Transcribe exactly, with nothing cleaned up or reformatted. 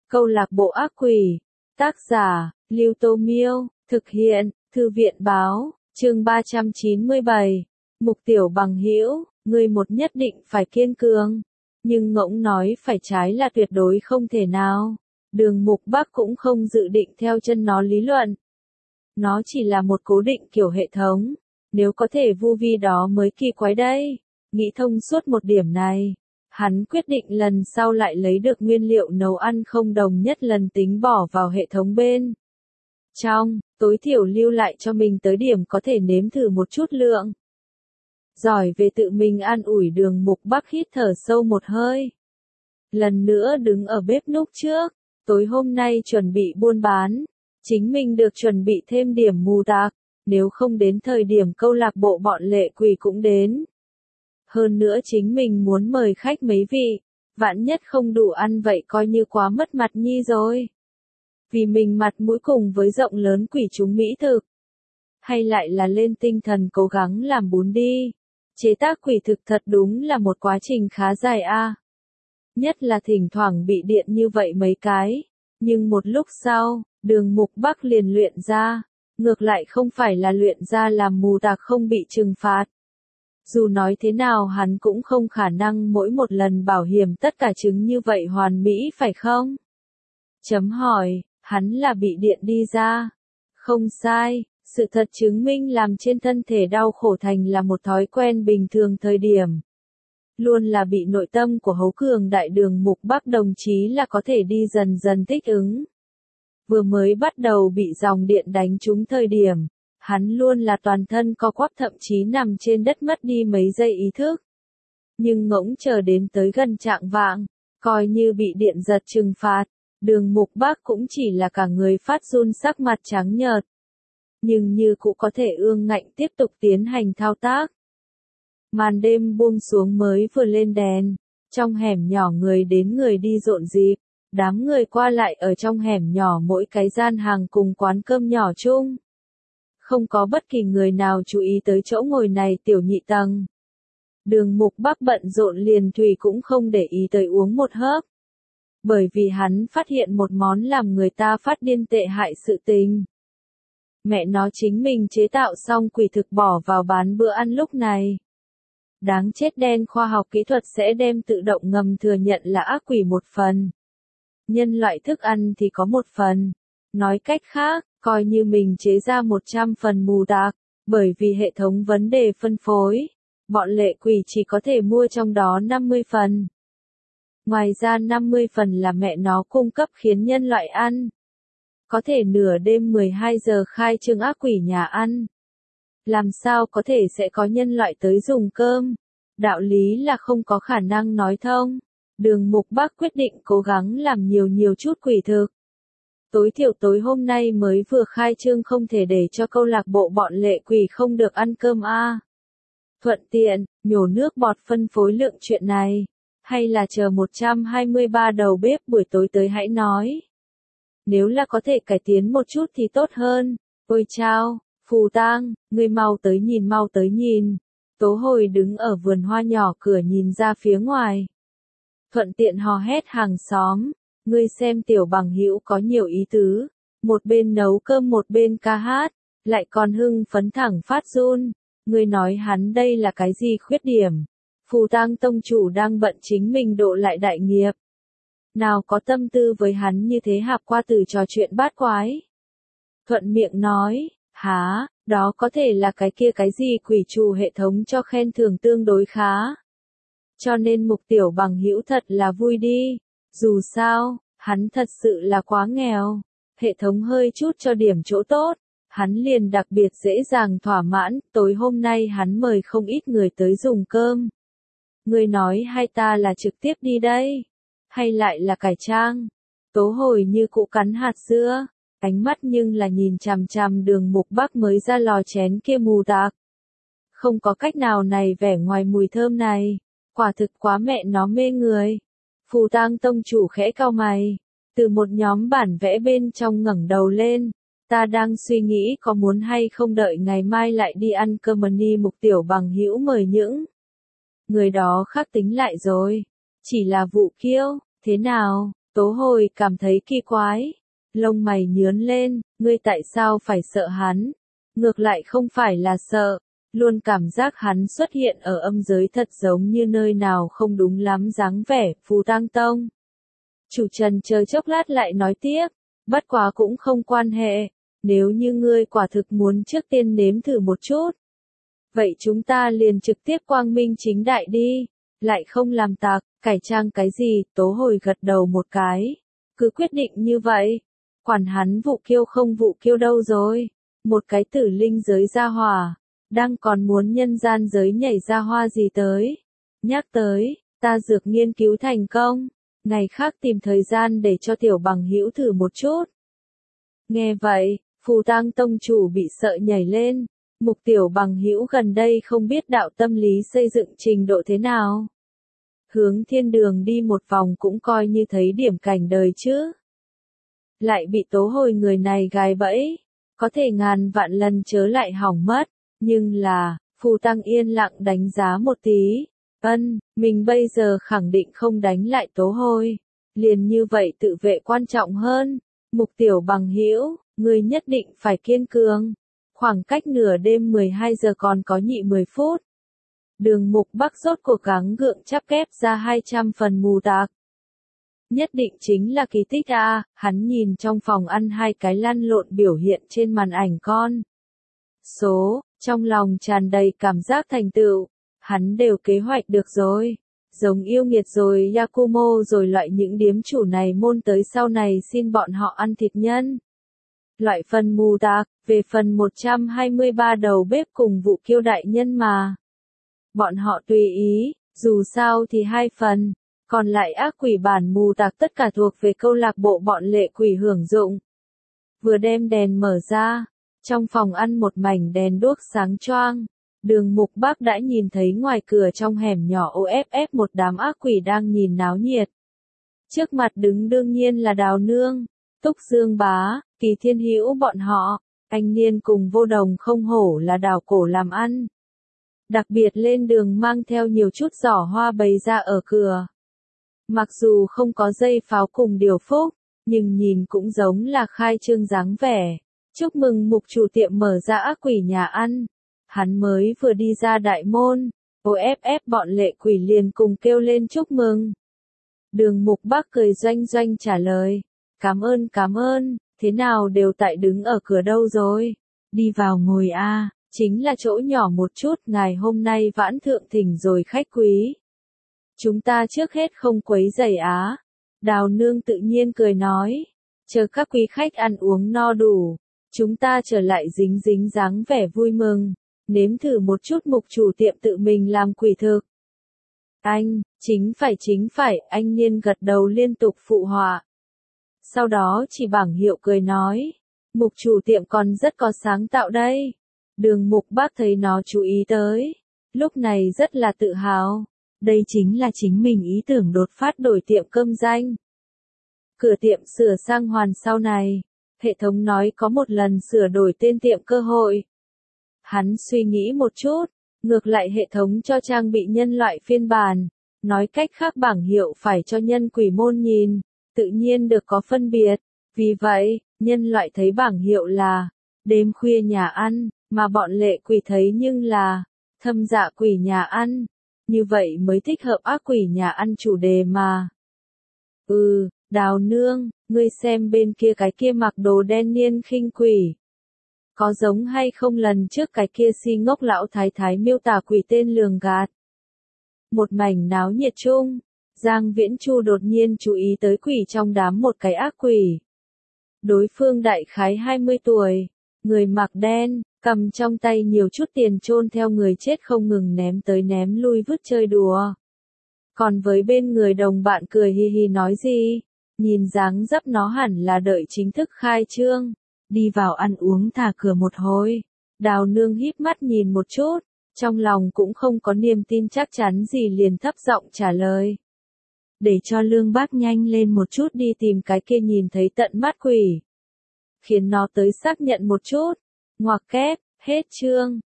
Câu lạc bộ ác quỷ. Tác giả, Lưu Tô Miêu. Thực hiện, Thư viện Báo. Chương ba trăm chín mươi bảy. Mục Tiểu Bằng hữu, ngươi một nhất định phải kiên cường. Nhưng ngỗng nói phải trái là tuyệt đối không thể nào. Đường Mục Bắc cũng không dự định theo chân nó lý luận. Nó chỉ là một cố định kiểu hệ thống. Nếu có thể vu vi đó mới kỳ quái đây. Nghĩ thông suốt một điểm này. Hắn quyết định lần sau lại lấy được nguyên liệu nấu ăn không đồng nhất lần tính bỏ vào hệ thống bên trong, tối thiểu lưu lại cho mình tới điểm có thể nếm thử một chút lượng. Giỏi về tự mình an ủi Đường Mục Bắc hít thở sâu một hơi. Lần nữa đứng ở bếp núc trước, tối hôm nay chuẩn bị buôn bán, chính mình được chuẩn bị thêm điểm mù tạc, nếu không đến thời điểm câu lạc bộ bọn lệ quỷ cũng đến. Hơn nữa chính mình muốn mời khách mấy vị, vạn nhất không đủ ăn vậy coi như quá mất mặt nhi rồi. Vì mình mặt mũi cùng với rộng lớn quỷ chúng mỹ thực. Hay lại là lên tinh thần cố gắng làm bún đi. Chế tác quỷ thực thật đúng là một quá trình khá dài a. À. Nhất là thỉnh thoảng bị điện như vậy mấy cái. Nhưng một lúc sau, Đường Mục Bắc liền luyện ra. Ngược lại không phải là luyện ra làm mù tạc không bị trừng phạt. Dù nói thế nào hắn cũng không khả năng mỗi một lần bảo hiểm tất cả trứng như vậy hoàn mỹ phải không? Chấm hỏi, hắn là bị điện đi ra. Không sai, sự thật chứng minh làm trên thân thể đau khổ thành là một thói quen bình thường thời điểm. Luôn là bị nội tâm của hấu cường đại Đường Mục Bắc đồng chí là có thể đi dần dần thích ứng. Vừa mới bắt đầu bị dòng điện đánh trúng thời điểm. Hắn luôn là toàn thân co quắp thậm chí nằm trên đất mất đi mấy giây ý thức. Nhưng ngỗng chờ đến tới gần trạng vạng, coi như bị điện giật trừng phạt, Đường Mục Bắc cũng chỉ là cả người phát run sắc mặt trắng nhợt. Nhưng như cũng có thể ương ngạnh tiếp tục tiến hành thao tác. Màn đêm buông xuống mới vừa lên đèn, trong hẻm nhỏ người đến người đi rộn rịp, đám người qua lại ở trong hẻm nhỏ mỗi cái gian hàng cùng quán cơm nhỏ chung. Không có bất kỳ người nào chú ý tới chỗ ngồi này tiểu nhị tầng. Đường Mục Bắc bận rộn liền thủy cũng không để ý tới uống một hớp. Bởi vì hắn phát hiện một món làm người ta phát điên tệ hại sự tình. Mẹ nó chính mình chế tạo xong quỷ thực bỏ vào bán bữa ăn lúc này. Đáng chết đen khoa học kỹ thuật sẽ đem tự động ngầm thừa nhận là ác quỷ một phần. Nhân loại thức ăn thì có một phần. Nói cách khác, coi như mình chế ra một trăm phần mù tạc, bởi vì hệ thống vấn đề phân phối, bọn lệ quỷ chỉ có thể mua trong đó năm mươi phần. Ngoài ra năm mươi phần là mẹ nó cung cấp khiến nhân loại ăn. Có thể nửa đêm mười hai giờ khai trương ác quỷ nhà ăn. Làm sao có thể sẽ có nhân loại tới dùng cơm? Đạo lý là không có khả năng nói thông. Đường Mục Bắc quyết định cố gắng làm nhiều nhiều chút quỷ thực. Tối thiểu tối hôm nay mới vừa khai trương không thể để cho câu lạc bộ bọn lệ quỷ không được ăn cơm a. À. Thuận tiện, nhổ nước bọt phân phối lượng chuyện này. Hay là chờ một trăm hai mươi ba đầu bếp buổi tối tới hãy nói. Nếu là có thể cải tiến một chút thì tốt hơn. Ôi chao, Phù Tang, ngươi mau tới nhìn mau tới nhìn. Tố Hồi đứng ở vườn hoa nhỏ cửa nhìn ra phía ngoài. Thuận tiện hò hét hàng xóm. Ngươi xem Tiểu Bằng hữu có nhiều ý tứ, một bên nấu cơm một bên ca hát, lại còn hưng phấn thẳng phát run. Ngươi nói hắn đây là cái gì khuyết điểm? Phù Tang tông chủ đang bận chính mình độ lại đại nghiệp. Nào có tâm tư với hắn như thế hạp qua từ trò chuyện bát quái. Thuận miệng nói, há, đó có thể là cái kia cái gì quỷ trù hệ thống cho khen thưởng tương đối khá. Cho nên Mục Tiểu Bằng hữu thật là vui đi. Dù sao, hắn thật sự là quá nghèo, hệ thống hơi chút cho điểm chỗ tốt, hắn liền đặc biệt dễ dàng thỏa mãn, tối hôm nay hắn mời không ít người tới dùng cơm. Người nói hay ta là trực tiếp đi đây, hay lại là cải trang, Tố Hồi như cụ cắn hạt dưa, ánh mắt nhưng là nhìn chằm chằm Đường Mục Bắc mới ra lò chén kia mù tạc. Không có cách nào này vẻ ngoài mùi thơm này, quả thực quá mẹ nó mê người. Phù Tang tông chủ khẽ cau mày, từ một nhóm bản vẽ bên trong ngẩng đầu lên, ta đang suy nghĩ có muốn hay không đợi ngày mai lại đi ăn cơm ni Mục Tiểu Bằng hữu mời những người đó khác tính lại rồi, chỉ là vụ kiêu, thế nào, Tố Hồi cảm thấy kỳ quái. Lông mày nhướn lên, ngươi tại sao phải sợ hắn? Ngược lại không phải là sợ, luôn cảm giác hắn xuất hiện ở âm giới thật giống như nơi nào không đúng lắm dáng vẻ, Phù Tang Tông. Chủ trần chờ chốc lát lại nói tiếp, bất quá cũng không quan hệ, nếu như ngươi quả thực muốn trước tiên nếm thử một chút. Vậy chúng ta liền trực tiếp quang minh chính đại đi, lại không làm tạc, cải trang cái gì, Tố Hồi gật đầu một cái, cứ quyết định như vậy, quản hắn vụ kiêu không vụ kiêu đâu rồi, một cái tử linh giới gia hỏa, đang còn muốn nhân gian giới nhảy ra hoa gì tới. Nhắc tới, ta dược nghiên cứu thành công, ngày khác tìm thời gian để cho tiểu bằng hữu thử một chút. Nghe vậy, Phù Tang Tông chủ bị sợ nhảy lên, Mục tiểu bằng hữu gần đây không biết đạo tâm lý xây dựng trình độ thế nào. Hướng thiên đường đi một vòng cũng coi như thấy điểm cảnh đời chứ. Lại bị Tố Hồi người này gài bẫy, có thể ngàn vạn lần chớ lại hỏng mất, nhưng là, Phù Tăng yên lặng đánh giá một tí, ân, mình bây giờ khẳng định không đánh lại Tố Hồi, liền như vậy tự vệ quan trọng hơn, Mục tiểu bằng hữu, người nhất định phải kiên cường, khoảng cách nửa đêm mười hai giờ còn có nhị mười phút. Đường Mục Bắc rốt cuộc gắng gượng chắp kép ra hai trăm phần mù tạc. Nhất định chính là kỳ tích a, hắn nhìn trong phòng ăn hai cái lăn lộn biểu hiện trên màn ảnh con. Số, trong lòng tràn đầy cảm giác thành tựu, hắn đều kế hoạch được rồi. Giống Yêu Nghiệt rồi Yakumo rồi loại những điếm chủ này môn tới sau này xin bọn họ ăn thịt nhân. Loại phần mù tạc, về phần một trăm hai mươi ba đầu bếp cùng vụ kiêu đại nhân mà. Bọn họ tùy ý, dù sao thì hai phần, còn lại ác quỷ bản mù tạc tất cả thuộc về câu lạc bộ bọn lệ quỷ hưởng dụng. Vừa đem đèn mở ra, trong phòng ăn một mảnh đèn đuốc sáng choang, Đường Mục Bắc đã nhìn thấy ngoài cửa trong hẻm nhỏ o ép ép một đám ác quỷ đang nhìn náo nhiệt. Trước mặt đứng đương nhiên là Đào Nương, Túc Dương Bá, Kỳ Thiên Hữu bọn họ, anh Niên cùng Vô Đồng không hổ là đào cổ làm ăn. Đặc biệt lên đường mang theo nhiều chút giỏ hoa bày ra ở cửa. Mặc dù không có dây pháo cùng điều phúc, nhưng nhìn cũng giống là khai trương dáng vẻ. Chúc mừng Mục chủ tiệm mở ra ác quỷ nhà ăn. Hắn mới vừa đi ra đại môn, o ép ép bọn lệ quỷ liền cùng kêu lên chúc mừng. Đường Mục Bắc cười doanh doanh trả lời, cảm ơn cảm ơn, thế nào đều tại đứng ở cửa đâu rồi, đi vào ngồi a, chính là chỗ nhỏ một chút, ngài hôm nay vãn thượng thỉnh rồi khách quý. Chúng ta trước hết không quấy rầy á. Đào Nương tự nhiên cười nói, chờ các quý khách ăn uống no đủ, chúng ta trở lại dính dính dáng vẻ vui mừng, nếm thử một chút Mục chủ tiệm tự mình làm quỷ thực. Anh, chính phải chính phải, anh Niên gật đầu liên tục phụ họa. Sau đó chỉ bảng hiệu cười nói, Mục chủ tiệm còn rất có sáng tạo đây. Đường Mục Bắc thấy nó chú ý tới, lúc này rất là tự hào. Đây chính là chính mình ý tưởng đột phát đổi tiệm cơm danh. Cửa tiệm sửa sang hoàn sau này, hệ thống nói có một lần sửa đổi tên tiệm cơ hội. Hắn suy nghĩ một chút, ngược lại hệ thống cho trang bị nhân loại phiên bản, nói cách khác bảng hiệu phải cho nhân quỷ môn nhìn, tự nhiên được có phân biệt. Vì vậy, nhân loại thấy bảng hiệu là đêm khuya nhà ăn, mà bọn lệ quỷ thấy nhưng là thâm dạ quỷ nhà ăn. Như vậy mới thích hợp ác quỷ nhà ăn chủ đề mà. Ừ, Đào Nương, ngươi xem bên kia cái kia mặc đồ đen niên khinh quỷ. Có giống hay không lần trước cái kia si ngốc lão thái thái miêu tả quỷ tên lường gạt. Một mảnh náo nhiệt chung, Giang Viễn Chu đột nhiên chú ý tới quỷ trong đám một cái ác quỷ. Đối phương đại khái hai mươi tuổi, người mặc đen, cầm trong tay nhiều chút tiền chôn theo người chết không ngừng ném tới ném lui vứt chơi đùa. Còn với bên người đồng bạn cười hi hi nói gì, nhìn dáng dấp nó hẳn là đợi chính thức khai trương, đi vào ăn uống thả cửa một hồi. Đào Nương híp mắt nhìn một chút, trong lòng cũng không có niềm tin chắc chắn gì liền thấp giọng trả lời. Để cho Lương Bác nhanh lên một chút đi tìm cái kia nhìn thấy tận mắt quỷ. Khiến nó tới xác nhận một chút. Ngoặc kép, hết chương.